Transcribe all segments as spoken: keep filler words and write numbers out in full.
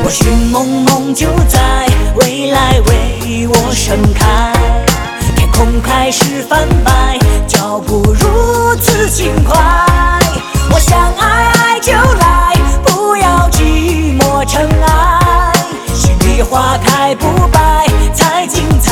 或许梦梦就在未来为我盛开，天空开始泛白，脚步如此轻快。我想爱爱就来，不要寂寞尘埃，心里花开不败才精彩。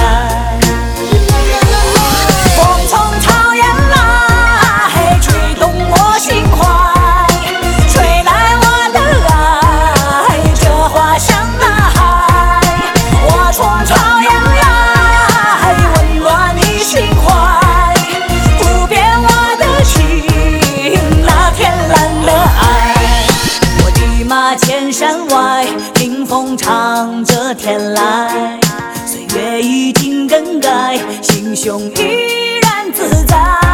风从草原来，吹动我心怀，吹来我的爱，这花香大海。我从草原来，温暖你心怀，不变我的情，那天蓝的爱。我的马千山外，听风唱着天籁，岁月已经更改，心胸依然自在。